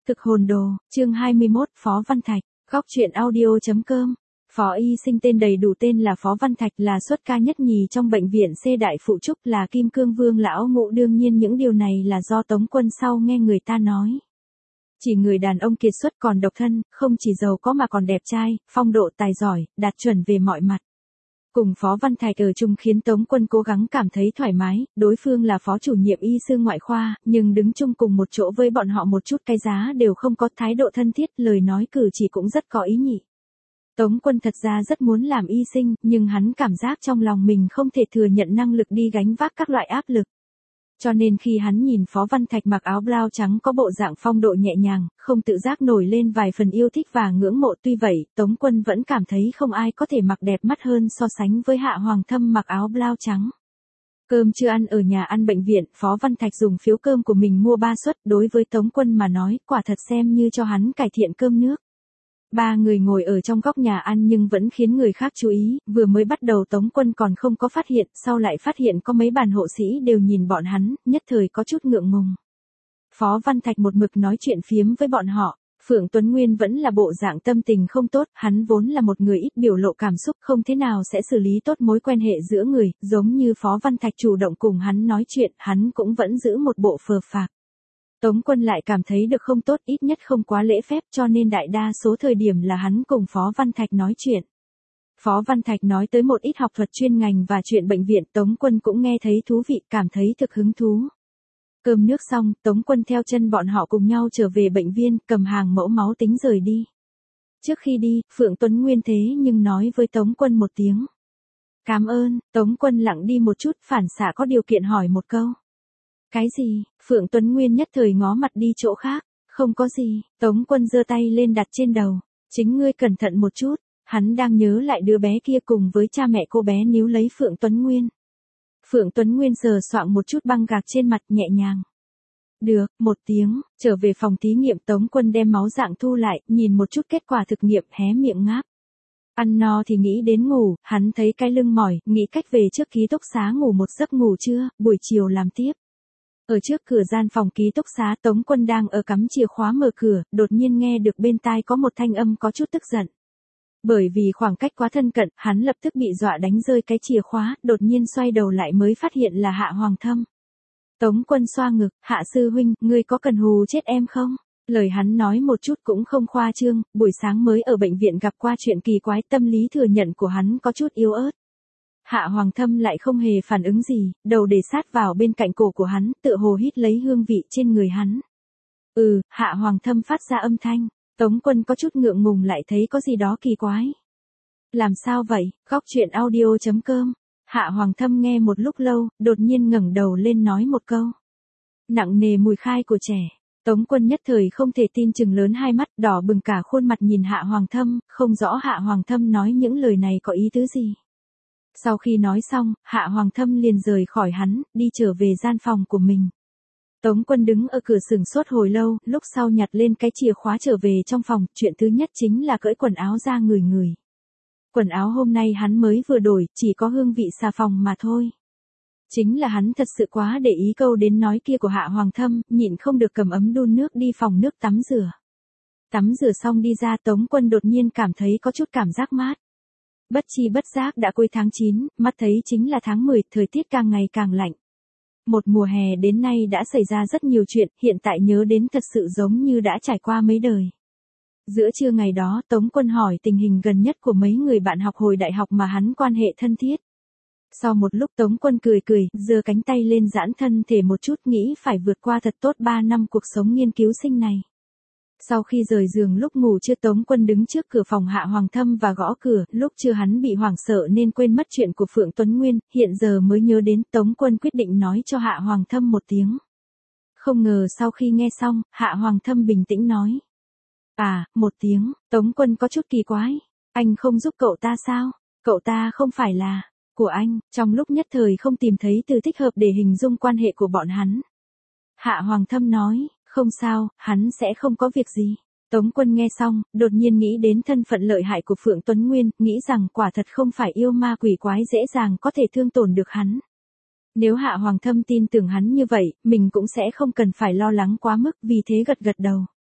Thực hồn đồ, chương 21, Phó Văn Thạch, góc truyện audio.com. Phó y sinh tên đầy đủ tên là Phó Văn Thạch, là xuất ca nhất nhì trong bệnh viện C Đại Phụ Trúc, là Kim Cương Vương lão ngũ. Đương nhiên những điều này là do Tống Quân sau nghe người ta nói. Chỉ người đàn ông kiệt xuất còn độc thân, không chỉ giàu có mà còn đẹp trai, phong độ tài giỏi, đạt chuẩn về mọi mặt. Cùng Phó Văn Thạch ở chung khiến Tống Quân cố gắng cảm thấy thoải mái. Đối phương là phó chủ nhiệm y sư ngoại khoa, nhưng đứng chung cùng một chỗ với bọn họ một chút cái giá đều không có, thái độ thân thiết, lời nói cử chỉ cũng rất có ý nhị. Tống Quân thật ra rất muốn làm y sinh, nhưng hắn cảm giác trong lòng mình không thể thừa nhận năng lực đi gánh vác các loại áp lực. Cho nên khi hắn nhìn Phó Văn Thạch mặc áo blau trắng có bộ dạng phong độ nhẹ nhàng, không tự giác nổi lên vài phần yêu thích và ngưỡng mộ. Tuy vậy, Tống Quân vẫn cảm thấy không ai có thể mặc đẹp mắt hơn so sánh với Hạ Hoàng Thâm mặc áo blau trắng. Cơm chưa ăn ở nhà ăn bệnh viện, Phó Văn Thạch dùng phiếu cơm của mình mua 3 suất, đối với Tống Quân mà nói, quả thật xem như cho hắn cải thiện cơm nước. 3 người ngồi ở trong góc nhà ăn nhưng vẫn khiến người khác chú ý, vừa mới bắt đầu Tống Quân còn không có phát hiện, sau lại phát hiện có mấy bàn hộ sĩ đều nhìn bọn hắn, nhất thời có chút ngượng ngùng. Phó Văn Thạch một mực nói chuyện phiếm với bọn họ, Phượng Tuấn Nguyên vẫn là bộ dạng tâm tình không tốt, hắn vốn là một người ít biểu lộ cảm xúc, không thế nào sẽ xử lý tốt mối quan hệ giữa người, giống như Phó Văn Thạch chủ động cùng hắn nói chuyện, hắn cũng vẫn giữ một bộ phờ phạc. Tống Quân lại cảm thấy được không tốt, ít nhất không quá lễ phép, cho nên đại đa số thời điểm là hắn cùng Phó Văn Thạch nói chuyện. Phó Văn Thạch nói tới một ít học thuật chuyên ngành và chuyện bệnh viện, Tống Quân cũng nghe thấy thú vị, cảm thấy thực hứng thú. Cơm nước xong, Tống Quân theo chân bọn họ cùng nhau trở về bệnh viện, cầm hàng mẫu máu tính rời đi. Trước khi đi, Phượng Tuấn Nguyên thế nhưng nói với Tống Quân một tiếng. Cảm ơn. Tống Quân lặng đi một chút, phản xạ có điều kiện hỏi một câu. Cái gì? Phượng Tuấn Nguyên nhất thời ngó mặt đi chỗ khác. Không có gì. Tống Quân giơ tay lên đặt trên đầu. Chính ngươi cẩn thận một chút. Hắn đang nhớ lại đứa bé kia cùng với cha mẹ cô bé níu lấy Phượng Tuấn Nguyên. Phượng Tuấn Nguyên sờ soạng một chút băng gạc trên mặt, nhẹ nhàng. Được, một tiếng. Trở về phòng thí nghiệm, Tống Quân đem máu dạng thu lại, nhìn một chút kết quả thực nghiệm, hé miệng ngáp. Ăn no thì nghĩ đến ngủ, hắn thấy cái lưng mỏi, nghĩ cách về trước ký túc xá ngủ một giấc ngủ trưa, buổi chiều làm tiếp. Ở trước cửa gian phòng ký túc xá, Tống Quân đang ở cắm chìa khóa mở cửa, đột nhiên nghe được bên tai có một thanh âm có chút tức giận. Bởi vì khoảng cách quá thân cận, hắn lập tức bị dọa đánh rơi cái chìa khóa, đột nhiên xoay đầu lại mới phát hiện là Hạ Hoàng Thâm. Tống Quân xoa ngực, Hạ sư huynh, ngươi có cần hù chết em không? Lời hắn nói một chút cũng không khoa trương, buổi sáng mới ở bệnh viện gặp qua chuyện kỳ quái, tâm lý thừa nhận của hắn có chút yếu ớt. Hạ Hoàng Thâm lại không hề phản ứng gì, đầu để sát vào bên cạnh cổ của hắn, tựa hồ hít lấy hương vị trên người hắn. Hạ Hoàng Thâm phát ra âm thanh. Tống Quân có chút ngượng ngùng, lại thấy có gì đó kỳ quái. Làm sao vậy? Góc truyện audio.com. Hạ Hoàng Thâm nghe một lúc lâu, đột nhiên ngẩng đầu lên nói một câu. Nặng nề mùi khai của trẻ. Tống Quân nhất thời không thể tin, chừng lớn hai mắt, đỏ bừng cả khuôn mặt nhìn Hạ Hoàng Thâm, không rõ Hạ Hoàng Thâm nói những lời này có ý tứ gì. Sau khi nói xong, Hạ Hoàng Thâm liền rời khỏi hắn, đi trở về gian phòng của mình. Tống Quân đứng ở cửa sừng sốt hồi lâu, lúc sau nhặt lên cái chìa khóa trở về trong phòng, chuyện thứ nhất chính là cởi quần áo ra người. Quần áo hôm nay hắn mới vừa đổi, chỉ có hương vị xà phòng mà thôi. Chính là hắn thật sự quá để ý câu đến nói kia của Hạ Hoàng Thâm, nhịn không được cầm ấm đun nước đi phòng nước tắm rửa. Tắm rửa xong đi ra, Tống Quân đột nhiên cảm thấy có chút cảm giác mát. Bất chi bất giác đã cuối tháng 9, mắt thấy chính là tháng 10, thời tiết càng ngày càng lạnh. Một mùa hè đến nay đã xảy ra rất nhiều chuyện, hiện tại nhớ đến thật sự giống như đã trải qua mấy đời. Giữa trưa ngày đó, Tống Quân hỏi tình hình gần nhất của mấy người bạn học hồi đại học mà hắn quan hệ thân thiết. Sau một lúc Tống Quân cười, giơ cánh tay lên giãn thân thể một chút, nghĩ phải vượt qua thật tốt 3 năm cuộc sống nghiên cứu sinh này. Sau khi rời giường lúc ngủ trưa, Tống Quân đứng trước cửa phòng Hạ Hoàng Thâm và gõ cửa, lúc trưa hắn bị hoảng sợ nên quên mất chuyện của Phượng Tuấn Nguyên, hiện giờ mới nhớ đến, Tống Quân quyết định nói cho Hạ Hoàng Thâm một tiếng. Không ngờ sau khi nghe xong, Hạ Hoàng Thâm bình tĩnh nói. Một tiếng. Tống Quân có chút kỳ quái. Anh không giúp cậu ta sao? Cậu ta không phải là của anh. Trong lúc nhất thời không tìm thấy từ thích hợp để hình dung quan hệ của bọn hắn. Hạ Hoàng Thâm nói. Không sao, hắn sẽ không có việc gì. Tống Quân nghe xong, đột nhiên nghĩ đến thân phận lợi hại của Phượng Tuấn Nguyên, nghĩ rằng quả thật không phải yêu ma quỷ quái dễ dàng có thể thương tổn được hắn. Nếu Hạ Hoàng Thâm tin tưởng hắn như vậy, mình cũng sẽ không cần phải lo lắng quá mức, vì thế gật đầu.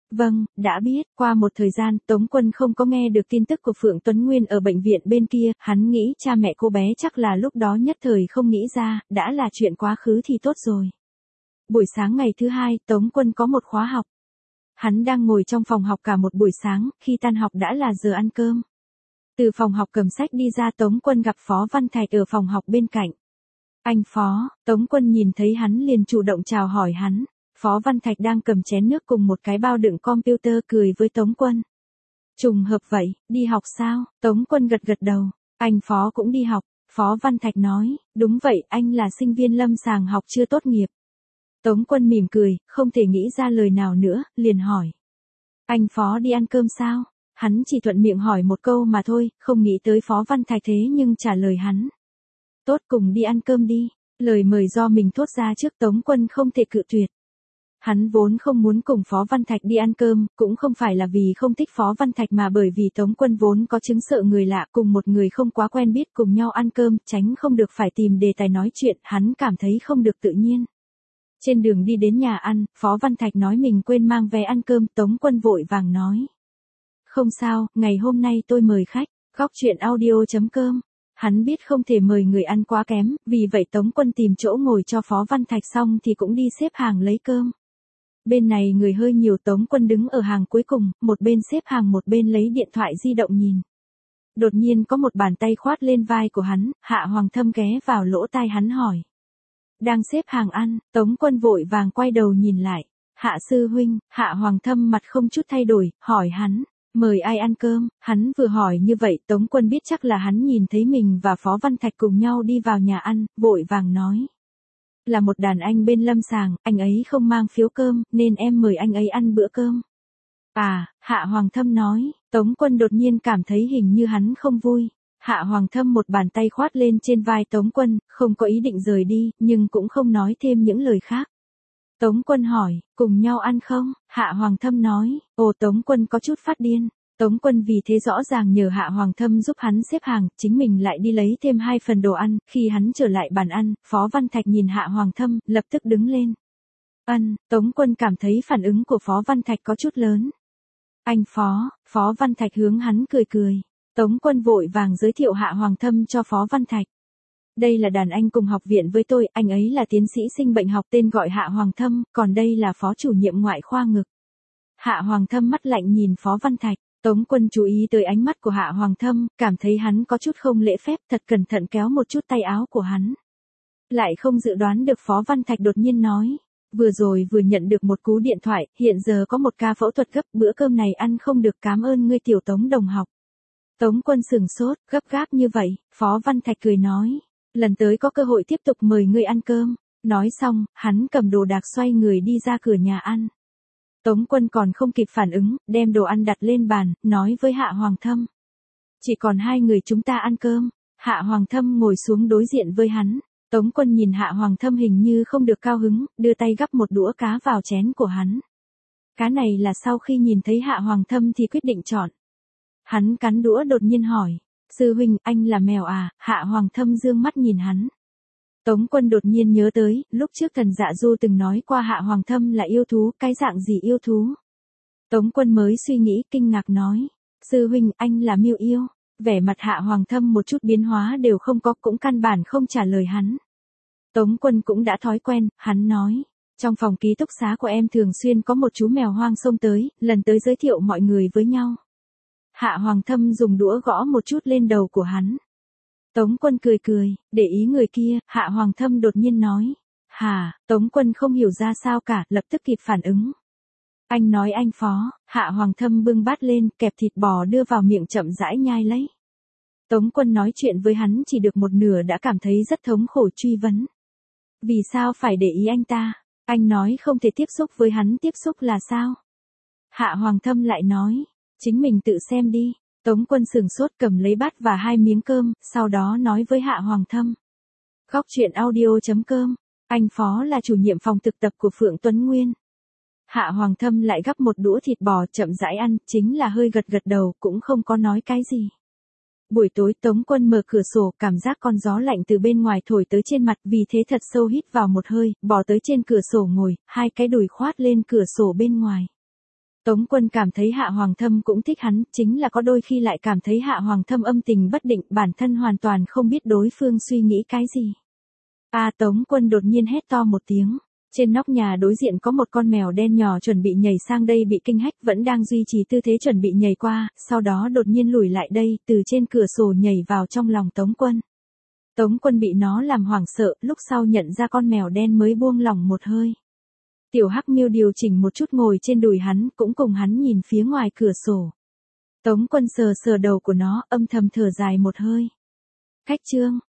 Vâng, đã biết. Qua một thời gian, Tống Quân không có nghe được tin tức của Phượng Tuấn Nguyên ở bệnh viện bên kia, hắn nghĩ cha mẹ cô bé chắc là lúc đó nhất thời không nghĩ ra, đã là chuyện quá khứ thì tốt rồi. Buổi sáng ngày thứ hai, Tống Quân có một khóa học. Hắn đang ngồi trong phòng học cả một buổi sáng, khi tan học đã là giờ ăn cơm. Từ phòng học cầm sách đi ra, Tống Quân gặp Phó Văn Thạch ở phòng học bên cạnh. Anh Phó, Tống Quân nhìn thấy hắn liền chủ động chào hỏi hắn. Phó Văn Thạch đang cầm chén nước cùng một cái bao đựng computer cười với Tống Quân. Trùng hợp vậy, đi học sao? Tống Quân gật gật đầu. Anh Phó cũng đi học. Phó Văn Thạch nói, đúng vậy, anh là sinh viên lâm sàng học chưa tốt nghiệp. Tống Quân mỉm cười, không thể nghĩ ra lời nào nữa, liền hỏi. Anh Phó đi ăn cơm sao? Hắn chỉ thuận miệng hỏi một câu mà thôi, không nghĩ tới Phó Văn Thạch thế nhưng trả lời hắn. Tốt, cùng đi ăn cơm đi. Lời mời do mình thốt ra trước, Tống Quân không thể cự tuyệt. Hắn vốn không muốn cùng Phó Văn Thạch đi ăn cơm, cũng không phải là vì không thích Phó Văn Thạch mà bởi vì Tống Quân vốn có chứng sợ người lạ, cùng một người không quá quen biết cùng nhau ăn cơm, tránh không được phải tìm đề tài nói chuyện, hắn cảm thấy không được tự nhiên. Trên đường đi đến nhà ăn, Phó Văn Thạch nói mình quên mang vé ăn cơm, Tống Quân vội vàng nói. Không sao, ngày hôm nay tôi mời khách. Góc chuyện audio.com. Hắn biết không thể mời người ăn quá kém, vì vậy Tống Quân tìm chỗ ngồi cho Phó Văn Thạch xong thì cũng đi xếp hàng lấy cơm. Bên này người hơi nhiều, Tống Quân đứng ở hàng cuối cùng, một bên xếp hàng một bên lấy điện thoại di động nhìn. Đột nhiên có một bàn tay khoát lên vai của hắn, Hạ Hoàng Thâm ghé vào lỗ tai hắn hỏi. Đang xếp hàng ăn, Tống Quân vội vàng quay đầu nhìn lại. Hạ sư huynh, Hạ Hoàng Thâm mặt không chút thay đổi, hỏi hắn. Mời ai ăn cơm? Hắn vừa hỏi như vậy, Tống Quân biết chắc là hắn nhìn thấy mình và Phó Văn Thạch cùng nhau đi vào nhà ăn, vội vàng nói. Là một đàn anh bên lâm sàng, anh ấy không mang phiếu cơm, nên em mời anh ấy ăn bữa cơm. À, Hạ Hoàng Thâm nói, Tống Quân đột nhiên cảm thấy hình như hắn không vui. Hạ Hoàng Thâm một bàn tay khoát lên trên vai Tống Quân, không có ý định rời đi, nhưng cũng không nói thêm những lời khác. Tống Quân hỏi, cùng nhau ăn không? Hạ Hoàng Thâm nói, ồ, Tống Quân có chút phát điên. Tống Quân vì thế rõ ràng nhờ Hạ Hoàng Thâm giúp hắn xếp hàng, chính mình lại đi lấy thêm 2 phần đồ ăn, khi hắn trở lại bàn ăn, Phó Văn Thạch nhìn Hạ Hoàng Thâm, lập tức đứng lên. Tống Quân cảm thấy phản ứng của Phó Văn Thạch có chút lớn. Anh Phó, Phó Văn Thạch hướng hắn cười cười. Tống Quân vội vàng giới thiệu Hạ Hoàng Thâm cho Phó Văn Thạch. Đây là đàn anh cùng học viện với tôi, anh ấy là tiến sĩ sinh bệnh học tên gọi Hạ Hoàng Thâm, còn đây là phó chủ nhiệm ngoại khoa ngực. Hạ Hoàng Thâm mắt lạnh nhìn Phó Văn Thạch, Tống Quân chú ý tới ánh mắt của Hạ Hoàng Thâm, cảm thấy hắn có chút không lễ phép, thật cẩn thận kéo một chút tay áo của hắn. Lại không dự đoán được Phó Văn Thạch đột nhiên nói, vừa rồi vừa nhận được một cú điện thoại, hiện giờ có một ca phẫu thuật gấp, bữa cơm này ăn không được, cảm ơn ngươi tiểu Tống đồng học. Tống Quân sửng sốt, gấp gáp như vậy, Phó Văn Thạch cười nói. Lần tới có cơ hội tiếp tục mời ngươi ăn cơm. Nói xong, hắn cầm đồ đạc xoay người đi ra cửa nhà ăn. Tống Quân còn không kịp phản ứng, đem đồ ăn đặt lên bàn, nói với Hạ Hoàng Thâm. Chỉ còn 2 người chúng ta ăn cơm. Hạ Hoàng Thâm ngồi xuống đối diện với hắn. Tống Quân nhìn Hạ Hoàng Thâm hình như không được cao hứng, đưa tay gắp một đũa cá vào chén của hắn. Cá này là sau khi nhìn thấy Hạ Hoàng Thâm thì quyết định chọn. Hắn cắn đũa đột nhiên hỏi. Sư huynh, anh là mèo à? Hạ Hoàng Thâm dương mắt nhìn hắn. Tống Quân đột nhiên nhớ tới, lúc trước Thần Dạ Du từng nói qua Hạ Hoàng Thâm là yêu thú, cái dạng gì yêu thú? Tống Quân mới suy nghĩ, kinh ngạc nói. Sư huynh, anh là miêu yêu. Vẻ mặt Hạ Hoàng Thâm một chút biến hóa đều không có, cũng căn bản không trả lời hắn. Tống Quân cũng đã thói quen, hắn nói. Trong phòng ký túc xá của em thường xuyên có một chú mèo hoang xông tới, lần tới giới thiệu mọi người với nhau. Hạ Hoàng Thâm dùng đũa gõ một chút lên đầu của hắn. Tống Quân cười cười, để ý người kia, Hạ Hoàng Thâm đột nhiên nói. Hả, Tống Quân không hiểu ra sao cả, lập tức kịp phản ứng. Anh nói anh Phó, Hạ Hoàng Thâm bưng bát lên, kẹp thịt bò đưa vào miệng chậm rãi nhai lấy. Tống Quân nói chuyện với hắn chỉ được một nửa đã cảm thấy rất thống khổ, truy vấn. Vì sao phải để ý anh ta? Anh nói không thể tiếp xúc với hắn, tiếp xúc là sao? Hạ Hoàng Thâm lại nói. Chính mình tự xem đi. Tống Quân sửng sốt cầm lấy bát và 2 miếng cơm, sau đó nói với Hạ Hoàng Thâm. Góc chuyện audio.com. Anh Phó là chủ nhiệm phòng thực tập của Phượng Tuấn Nguyên. Hạ Hoàng Thâm lại gắp một đũa thịt bò chậm rãi ăn, chính là hơi gật gật đầu, cũng không có nói cái gì. Buổi tối Tống Quân mở cửa sổ, cảm giác con gió lạnh từ bên ngoài thổi tới trên mặt, vì thế thật sâu hít vào một hơi, bò tới trên cửa sổ ngồi, 2 cái đùi khoát lên cửa sổ bên ngoài. Tống Quân cảm thấy Hạ Hoàng Thâm cũng thích hắn, chính là có đôi khi lại cảm thấy Hạ Hoàng Thâm âm tình bất định, bản thân hoàn toàn không biết đối phương suy nghĩ cái gì. Tống Quân đột nhiên hét to một tiếng. Trên nóc nhà đối diện có một con mèo đen nhỏ chuẩn bị nhảy sang đây bị kinh hách vẫn đang duy trì tư thế chuẩn bị nhảy qua, sau đó đột nhiên lùi lại đây, từ trên cửa sổ nhảy vào trong lòng Tống Quân. Tống Quân bị nó làm hoảng sợ, lúc sau nhận ra con mèo đen mới buông lỏng một hơi. Tiểu Hắc Miêu điều chỉnh một chút ngồi trên đùi hắn, cũng cùng hắn nhìn phía ngoài cửa sổ. Tống Quân sờ sờ đầu của nó, âm thầm thở dài một hơi. Khách trương,